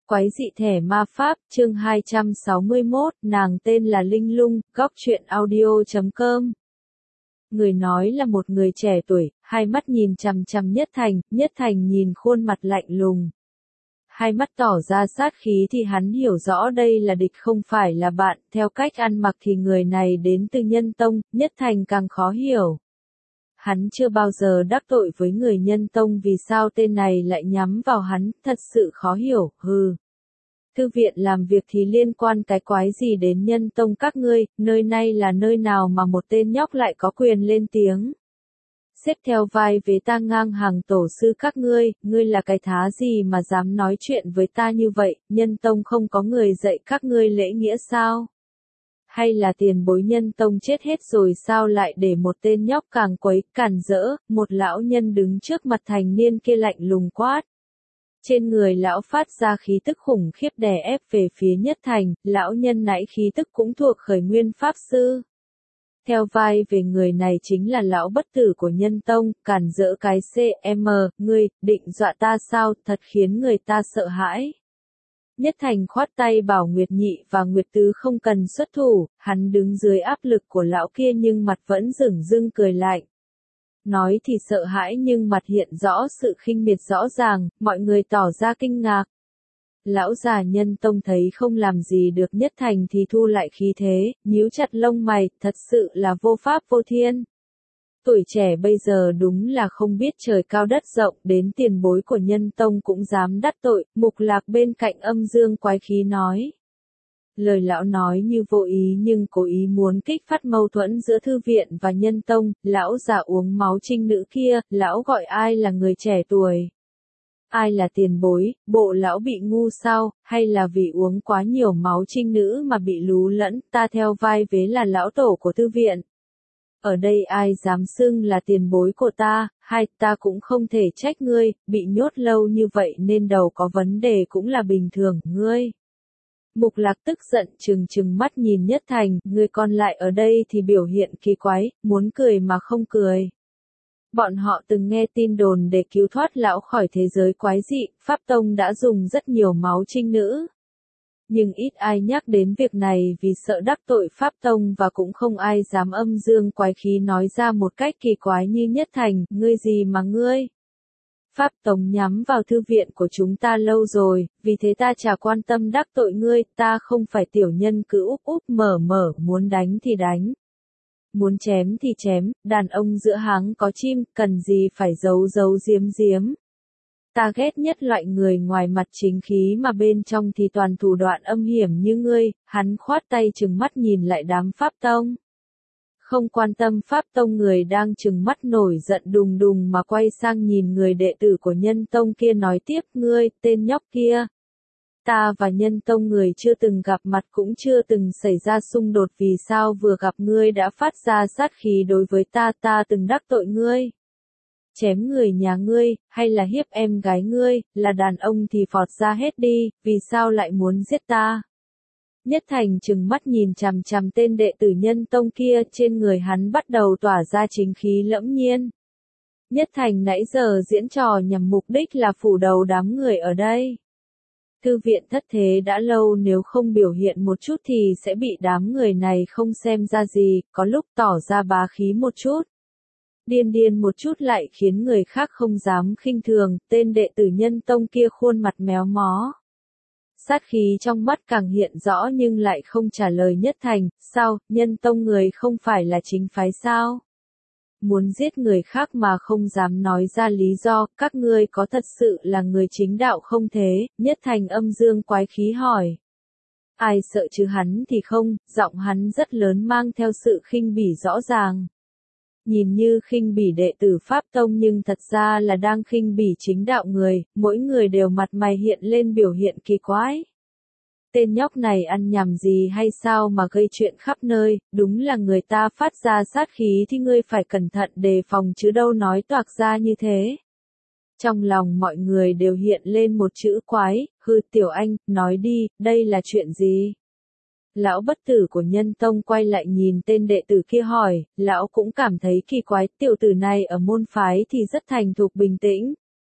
Quái dị thẻ ma pháp, chương 261, nàng tên là Linh Lung, góc truyện audio.com. Người nói là một người trẻ tuổi, hai mắt nhìn chằm chằm Nhất Thành nhìn khuôn mặt lạnh lùng. Hai mắt tỏ ra sát khí thì hắn hiểu rõ đây là địch không phải là bạn, theo cách ăn mặc thì người này đến từ Nhân Tông, Nhất Thành càng khó hiểu. Hắn chưa bao giờ đắc tội với người Nhân Tông, vì sao tên này lại nhắm vào hắn, thật sự khó hiểu, hừ. Thư viện làm việc thì liên quan cái quái gì đến Nhân Tông các ngươi, nơi này là nơi nào mà một tên nhóc lại có quyền lên tiếng. Xếp theo vai vế ta ngang hàng tổ sư các ngươi là cái thá gì mà dám nói chuyện với ta như vậy, Nhân Tông không có người dạy các ngươi lễ nghĩa sao? Hay là tiền bối Nhân Tông chết hết rồi sao lại để một tên nhóc càng quấy, cản rỡ, một lão nhân đứng trước mặt thành niên kia lạnh lùng quát. Trên người lão phát ra khí tức khủng khiếp đè ép về phía Nhất Thành, lão nhân nãy khí tức cũng thuộc khởi nguyên pháp sư. Theo vai về người này chính là lão bất tử của Nhân Tông, cản rỡ cái CM, ngươi, định dọa ta sao, thật khiến người ta sợ hãi. Nhất Thành khoát tay bảo Nguyệt Nhị và Nguyệt Tứ không cần xuất thủ, hắn đứng dưới áp lực của lão kia nhưng mặt vẫn dửng dưng cười lạnh. Nói thì sợ hãi nhưng mặt hiện rõ sự khinh miệt rõ ràng, mọi người tỏ ra kinh ngạc. Lão già Nhân Tông thấy không làm gì được Nhất Thành thì thu lại khí thế, nhíu chặt lông mày, thật sự là vô pháp vô thiên. Tuổi trẻ bây giờ đúng là không biết trời cao đất rộng, đến tiền bối của Nhân Tông cũng dám đắc tội, Mục Lạc bên cạnh âm dương quái khí nói. Lời lão nói như vô ý nhưng cố ý muốn kích phát mâu thuẫn giữa thư viện và Nhân Tông, lão già uống máu trinh nữ kia, lão gọi ai là người trẻ tuổi? Ai là tiền bối, bộ lão bị ngu sao, hay là vì uống quá nhiều máu trinh nữ mà bị lú lẫn, ta theo vai vế là lão tổ của thư viện. Ở đây ai dám xưng là tiền bối của ta, hay ta cũng không thể trách ngươi, bị nhốt lâu như vậy nên đầu có vấn đề cũng là bình thường, ngươi. Mục Lạc tức giận trừng mắt nhìn Nhất Thành, người còn lại ở đây thì biểu hiện kỳ quái, muốn cười mà không cười. Bọn họ từng nghe tin đồn để cứu thoát lão khỏi thế giới quái dị, Pháp Tông đã dùng rất nhiều máu trinh nữ. Nhưng ít ai nhắc đến việc này vì sợ đắc tội Pháp Tông và cũng không ai dám âm dương quái khí nói ra một cách kỳ quái như Nhất Thành, ngươi gì mà ngươi? Pháp Tông nhắm vào thư viện của chúng ta lâu rồi, vì thế ta chả quan tâm đắc tội ngươi, ta không phải tiểu nhân cứ úp mở, muốn đánh thì đánh. Muốn chém thì chém, đàn ông giữa háng có chim, cần gì phải giấu giếm. Ta ghét nhất loại người ngoài mặt chính khí mà bên trong thì toàn thủ đoạn âm hiểm như ngươi, hắn khoát tay trừng mắt nhìn lại đám Pháp Tông. Không quan tâm Pháp Tông người đang trừng mắt nổi giận đùng mà quay sang nhìn người đệ tử của Nhân Tông kia nói tiếp, ngươi, tên nhóc kia. Ta và Nhân Tông người chưa từng gặp mặt cũng chưa từng xảy ra xung đột, vì sao vừa gặp ngươi đã phát ra sát khí đối với ta từng đắc tội ngươi. Chém người nhà ngươi, hay là hiếp em gái ngươi, là đàn ông thì phọt ra hết đi, vì sao lại muốn giết ta? Nhất Thành trừng mắt nhìn chằm chằm tên đệ tử Nhân Tông kia, trên người hắn bắt đầu tỏa ra chính khí lẫm nhiên. Nhất Thành nãy giờ diễn trò nhằm mục đích là phủ đầu đám người ở đây. Thư viện thất thế đã lâu, nếu không biểu hiện một chút thì sẽ bị đám người này không xem ra gì, có lúc tỏ ra bá khí một chút. Điên một chút lại khiến người khác không dám khinh thường, tên đệ tử Nhân Tông kia khuôn mặt méo mó. Sát khí trong mắt càng hiện rõ nhưng lại không trả lời Nhất Thành, sao, Nhân Tông người không phải là chính phái sao? Muốn giết người khác mà không dám nói ra lý do, các ngươi có thật sự là người chính đạo không thế? Nhất Thành âm dương quái khí hỏi. Ai sợ chứ hắn thì không, giọng hắn rất lớn mang theo sự khinh bỉ rõ ràng. Nhìn như khinh bỉ đệ tử Pháp Tông nhưng thật ra là đang khinh bỉ chính đạo người, mỗi người đều mặt mày hiện lên biểu hiện kỳ quái. Tên nhóc này ăn nhầm gì hay sao mà gây chuyện khắp nơi, đúng là người ta phát ra sát khí thì ngươi phải cẩn thận đề phòng chứ đâu nói toạc ra như thế. Trong lòng mọi người đều hiện lên một chữ quái, hư Tiểu Anh, nói đi, đây là chuyện gì? Lão bất tử của Nhân Tông quay lại nhìn tên đệ tử kia hỏi, lão cũng cảm thấy kỳ quái, tiểu tử này ở môn phái thì rất thành thục bình tĩnh.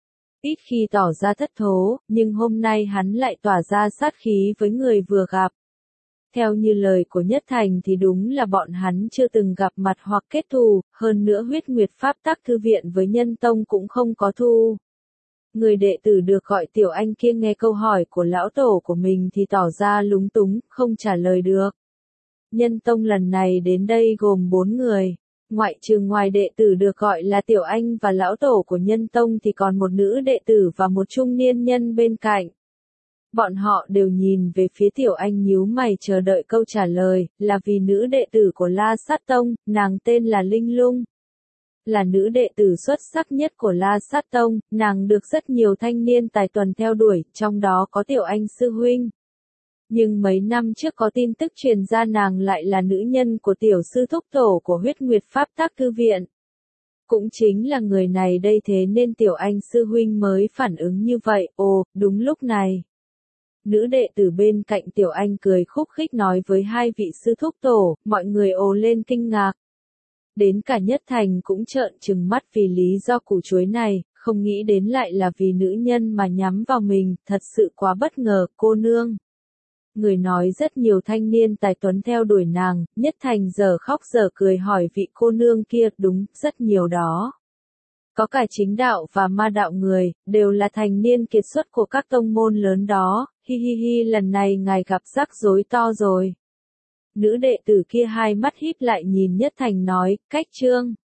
ít khi tỏ ra thất thố, nhưng hôm nay hắn lại tỏa ra sát khí với người vừa gặp. Theo như lời của Nhất Thành thì đúng là bọn hắn chưa từng gặp mặt hoặc kết thù, hơn nữa huyết nguyệt pháp tắc thư viện với Nhân Tông cũng không có thu. Người đệ tử được gọi Tiểu Anh kia nghe câu hỏi của lão tổ của mình thì tỏ ra lúng túng, không trả lời được. Nhân Tông lần này đến đây gồm 4 người. Ngoại trừ ngoài đệ tử được gọi là Tiểu Anh và lão tổ của Nhân Tông thì còn một nữ đệ tử và một trung niên nhân bên cạnh. Bọn họ đều nhìn về phía Tiểu Anh nhíu mày chờ đợi câu trả lời, là vì nữ đệ tử của La Sát Tông, nàng tên là Linh Lung. Là nữ đệ tử xuất sắc nhất của La Sát Tông, nàng được rất nhiều thanh niên tài tuần theo đuổi, trong đó có Tiểu Anh sư huynh. Nhưng mấy năm trước có tin tức truyền ra nàng lại là nữ nhân của tiểu sư thúc tổ của huyết nguyệt pháp tắc thư viện. Cũng chính là người này đây, thế nên Tiểu Anh sư huynh mới phản ứng như vậy. Ồ, đúng lúc này. Nữ đệ tử bên cạnh Tiểu Anh cười khúc khích nói với hai vị sư thúc tổ, mọi người ồ lên kinh ngạc. Đến cả Nhất Thành cũng trợn trừng mắt vì lý do củ chuối này, không nghĩ đến lại là vì nữ nhân mà nhắm vào mình, thật sự quá bất ngờ, cô nương. Người nói rất nhiều thanh niên tài tuấn theo đuổi nàng, Nhất Thành giờ khóc giờ cười hỏi vị cô nương kia, đúng, rất nhiều đó. Có cả chính đạo và ma đạo người, đều là thành niên kiệt xuất của các tông môn lớn đó, hi hi hi, lần này ngài gặp rắc rối to rồi. Nữ đệ tử kia hai mắt híp lại nhìn Nhất Thành nói, cách trương.